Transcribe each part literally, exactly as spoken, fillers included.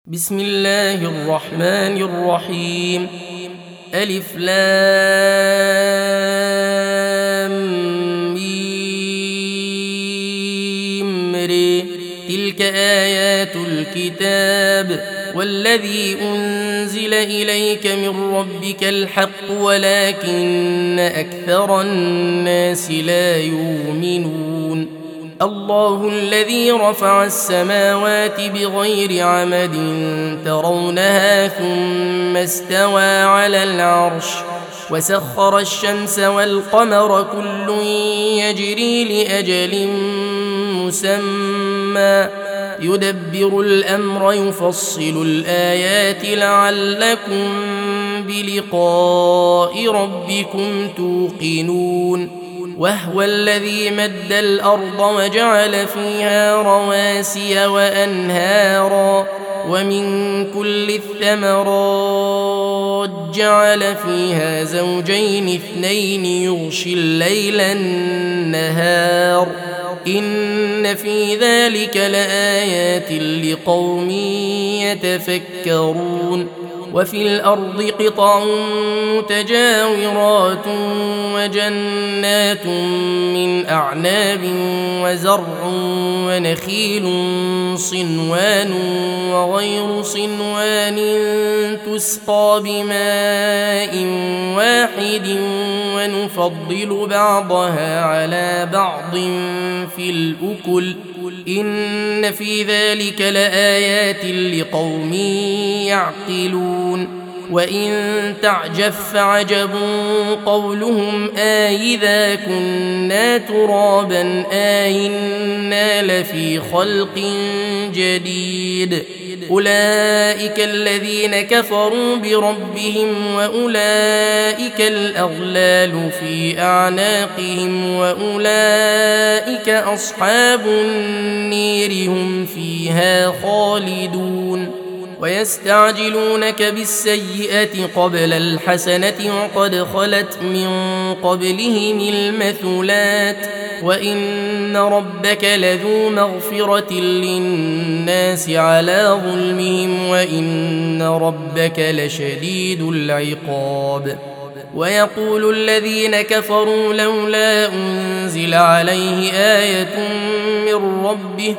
بسم الله الرحمن الرحيم. ألف لام ميم ر. تلك آيات الكتاب والذي أنزل إليك من ربك الحق ولكن أكثر الناس لا يؤمنون. الله الذي رفع السماوات بغير عمد ترونها ثم استوى على العرش وسخر الشمس والقمر كل يجري لأجل مسمى يدبر الأمر يفصل الآيات لعلكم بلقاء ربكم توقنون. وهو الذي مد الأرض وجعل فيها رواسي وأنهارا ومن كل الثمرات جعل فيها زوجين اثنين يغشي الليل النهار إن في ذلك لآيات لقوم يتفكرون. وفي الأرض قطع متجاورات وجنات من أعناب وزرع ونخيل صنوان وغير صنوان تسقى بماء واحد ونفضل بعضها على بعض في الأكل إن في ذلك لآيات لقوم يعقلون. وإن تعجب فعجب قولهم آئذا كنا ترابا آئنا لفي خلق جديد أولئك الذين كفروا بربهم وأولئك الأغلال في أعناقهم وأولئك أصحاب النير هم فيها خالدون. ويستعجلونك بالسيئة قبل الحسنة وقد خلت من قبلهم المثلات وإن ربك لذو مغفرة للناس على ظلمهم وإن ربك لشديد العقاب. ويقول الذين كفروا لولا أنزل عليه آية من ربه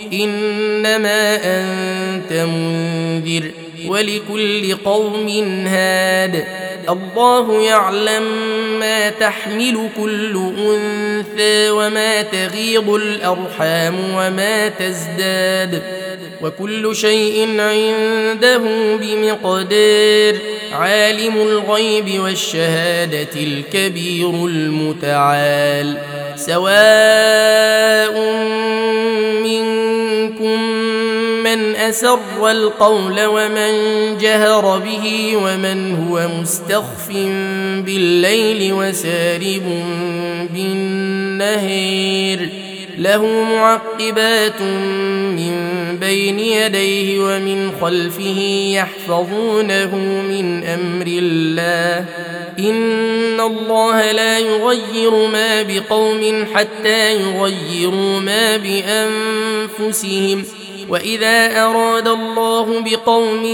إنما أنت منذر ولكل قوم هاد الله يعلم ما تحمل كل أنثى وما تغيض الأرحام وما تزداد وكل شيء عنده بمقدار عالم الغيب والشهادة الكبير المتعال. سواء منكم من أسر القول ومن جهر به ومن هو مستخف بالليل وسارب بالنهار له معقبات من بين يديه ومن خلفه يحفظونه من أمر الله إن الله لا يغير ما بقوم حتى يغيروا ما بأنفسهم وإذا أراد الله بقوم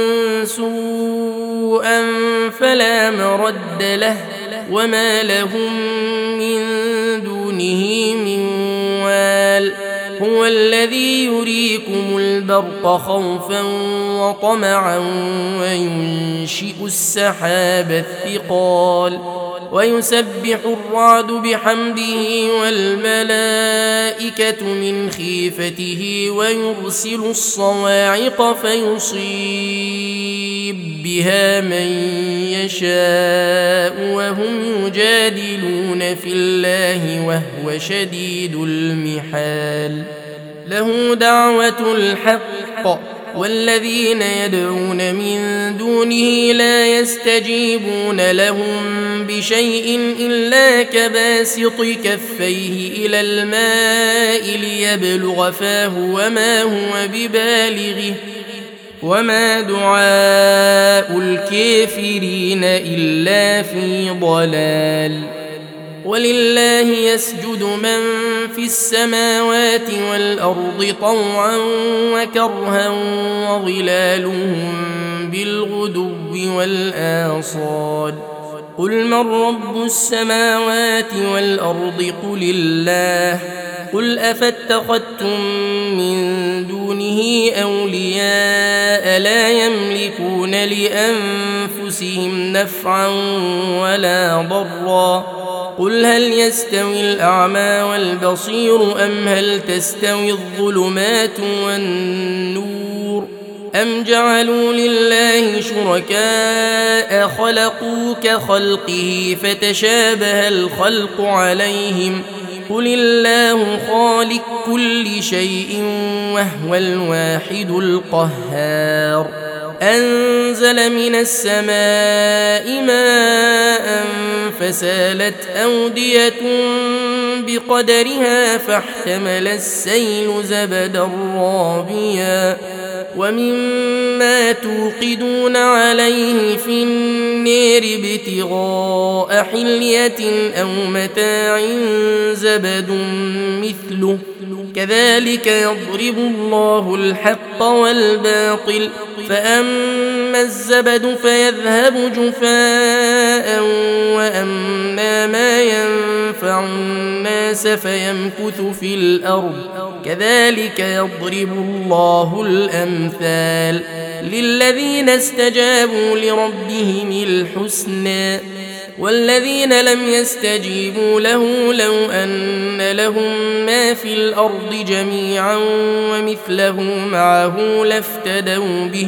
سوءا فلا مرد له وما لهم من دونه من وال. هو الذي يريكم البرق خوفا وطمعا وينشئ السحاب الثقال ويسبح الرعد بحمده والملائكة من خيفته ويرسل الصواعق فيصيب بها من يشاء وهم يجادلون في الله وهو شديد المحال. له دعوة الحق والذين يدعون من دونه لا يستجيبون لهم بشيء إلا كباسط كفيه إلى الماء ليبلغ فاه وما هو ببالغه وما دعاء الكافرين إلا في ضلال. ولله يسجد من في السماوات والأرض طوعا وكرها وظلالهم بالغدو والآصال قل من رب السماوات والأرض قل الله قل أفاتخذتم من دونه أولياء لا يملكون لأنفسهم نفعا ولا ضرا قل هل يستوي الأعمى والبصير أم هل تستوي الظلمات والنور أم جعلوا لله شركاء خلقوا كخلقه فتشابه الخلق عليهم قل الله خالق كل شيء وهو الواحد القهار أنزل من السماء ماء فسالت أودية بقدرها فاحتمل السيل زبدا رابيا ومما توقدون عليه في النير ابتغاء حلية أو متاع زبد مثله كذلك يضرب الله الحق والباطل فأما الزبد فيذهب جفاء وأما ما ينفع الناس فيمكث في الأرض كذلك يضرب الله الأمثال للذين استجابوا لربهم الحسنى والذين لم يستجيبوا له لو أن لهم ما في الأرض جميعا ومثله معه لافتدوا به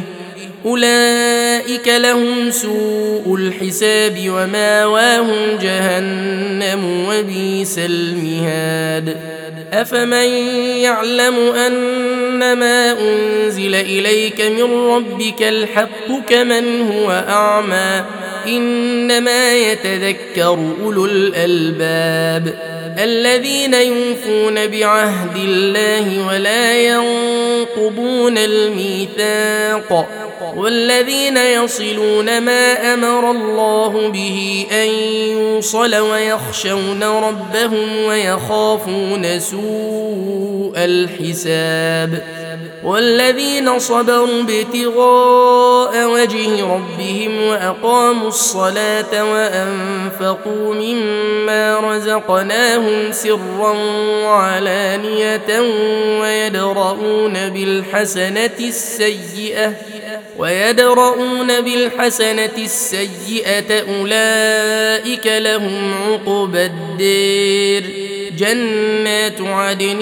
أولئك لهم سوء الحساب وماواهم جهنم وبئس المهاد أفمن يعلم أنما أنزل إليك من ربك الحق كمن هو أعمى إنما يتذكر أولو الألباب الذين يوفون بعهد الله ولا ينقضون الميثاق والذين يصلون ما أمر الله به أن يوصل ويخشون ربهم ويخافون سوء الحساب والذين صبروا ابتغاء وجه ربهم وأقاموا الصلاة وأنفقوا مما رزقناهم سرا وعلانية ويدرؤون بالحسنة السيئة ويدرؤون بالحسنة السيئة أولئك لهم عقبى الدير جنات عدن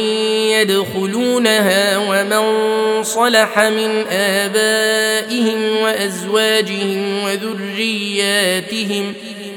يدخلونها ومن صلح من آبائهم وأزواجهم وذرياتهم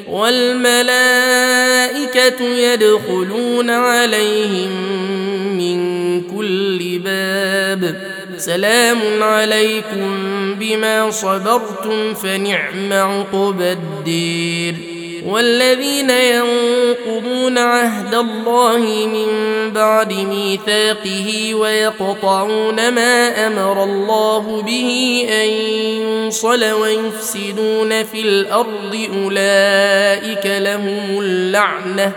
والملائكة يدخلون عليهم من كل باب سلام عليكم بما صبرتم فنعم عقبى الدير والذين ينقضون عهد الله من بعد ميثاقه ويقطعون ما أمر الله به أن يوصل ويفسدون في الأرض أولئك لهم اللعنة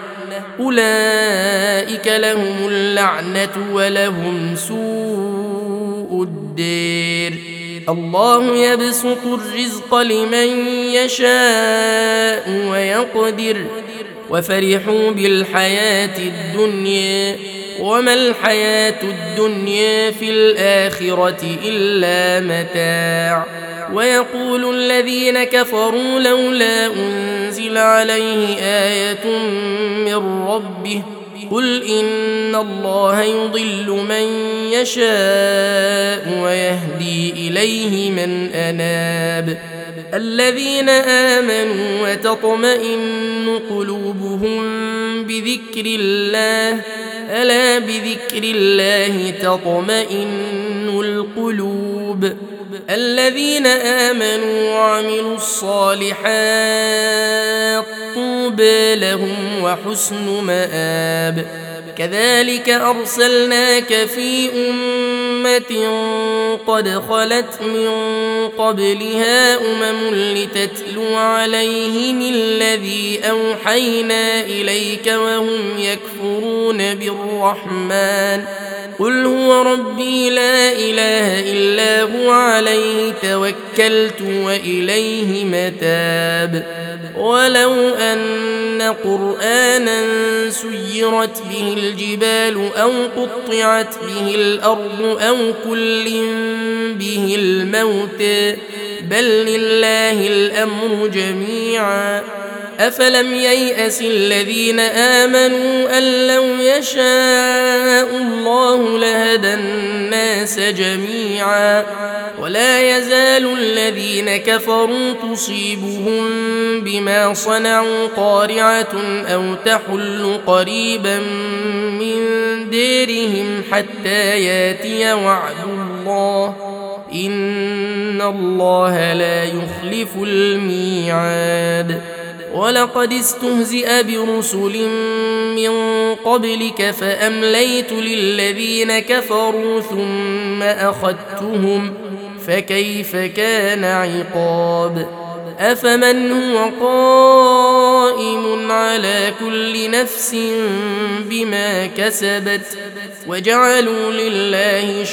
أولئك لهم اللعنة ولهم سوء الدير الله يبسط الرزق لمن يشاء ويقدر وفرحوا بالحياة الدنيا وما الحياة الدنيا في الآخرة إلا متاع ويقول الذين كفروا لولا أنزل عليه آية من ربه قل إن الله يضل من يشاء ويهدي إليه من أناب الذين آمنوا وتطمئن قلوبهم بذكر الله ألا بذكر الله تطمئن القلوب الذين آمنوا وعملوا الصالحات طوبى لهم وحسن مآب كذلك أرسلناك في أمة أمة قد خلت من قبلها أمم لتتلو عليهم الذي أوحينا إليك وهم يكفرون بالرحمن قل هو ربي لا إله إلا هو عليه توكلت وإليه متاب ولو أن قرآنا سيرت به الجبال أو قطعت به الأرض أو كل به الموت بل لله الأمر جميعا أفلم ييأس الذين آمنوا أن لو يشاء الله لهدى الناس جميعا ولا يزال الذين كفروا تصيبهم بما صنعوا قارعة أو تحل قريبا من ديرهم حتى ياتي وعد الله إن الله لا يخلف الميعاد ولقد استهزئ برسل من قبلك فأمليت للذين كفروا ثم أخذتهم فكيف كان عقاب أفمن هو قائم على كل نفس بما كسبت وجعلوا لله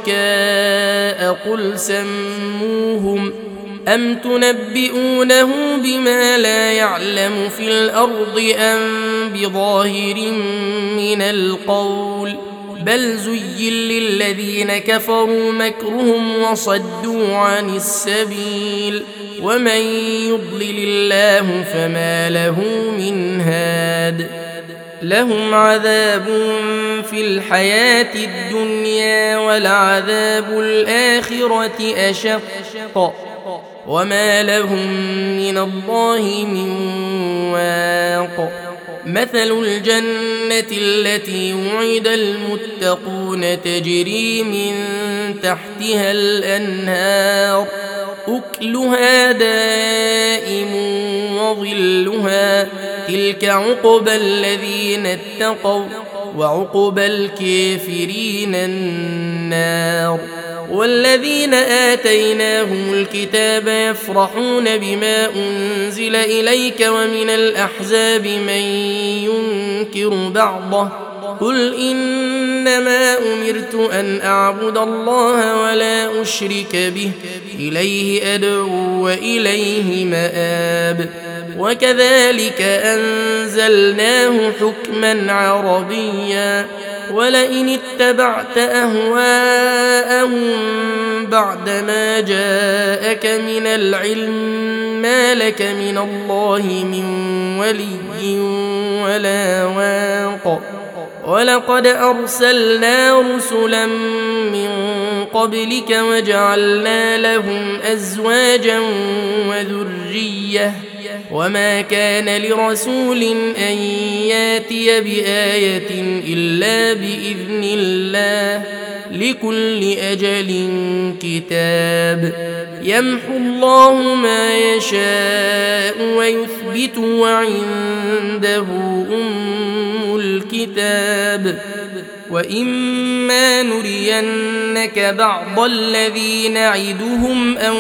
شركاء قل سموهم أم تنبئونه بما لا يعلم في الأرض أم بظاهر من القول بل زين للذين كفروا مكرهم وصدوا عن السبيل ومن يضلل الله فما له من هاد لهم عذاب في الحياة الدنيا ولعذاب الآخرة أشق وما لهم من الله من واق مثل الجنة التي وعد المتقون تجري من تحتها الأنهار أكلها دائم وظلها تلك عقبى الذين اتقوا وعقبى الكافرين النار والذين آتيناهم الكتاب يفرحون بما أنزل إليك ومن الأحزاب من ينكر بعضه قل إنما أمرت أن أعبد الله ولا أشرك به إليه أدعو وإليه مآب وكذلك أنزلناه حكما عربيا ولئن اتبعت أهواءهم بعدما جاءك من العلم ما لك من الله من ولي ولا واق ولقد أرسلنا رسلا من قبلك وجعلنا لهم أزواجا وذرية وما كان لرسول أن ياتي بآية إلا بإذن الله لكل أجل كتاب يمحو الله ما يشاء ويثبت وعنده أم الكتاب وإما نرينك بعض الذي نعدهم أو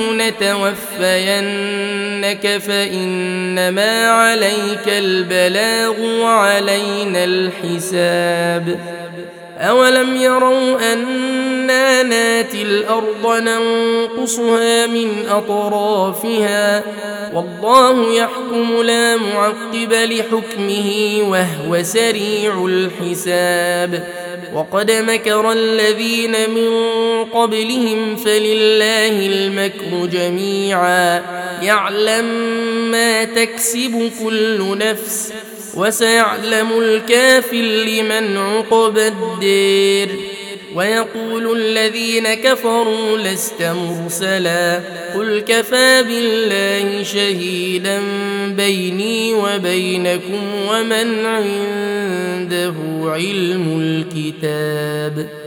نتوفينك فإنما عليك البلاغ وعلينا الحساب أولم يروا أنا ناتي الأرض ننقصها من أطرافها والله يحكم لا معقب لحكمه وهو سريع الحساب وقد مكر الذين من قبلهم فلله المكر جميعا يعلم ما تكسب كل نفس وسيعلم الكافر لمن عقبى الدير ويقول الذين كفروا لست مرسلا قل كفى بالله شهيدا بيني وبينكم ومن عنده علم الكتاب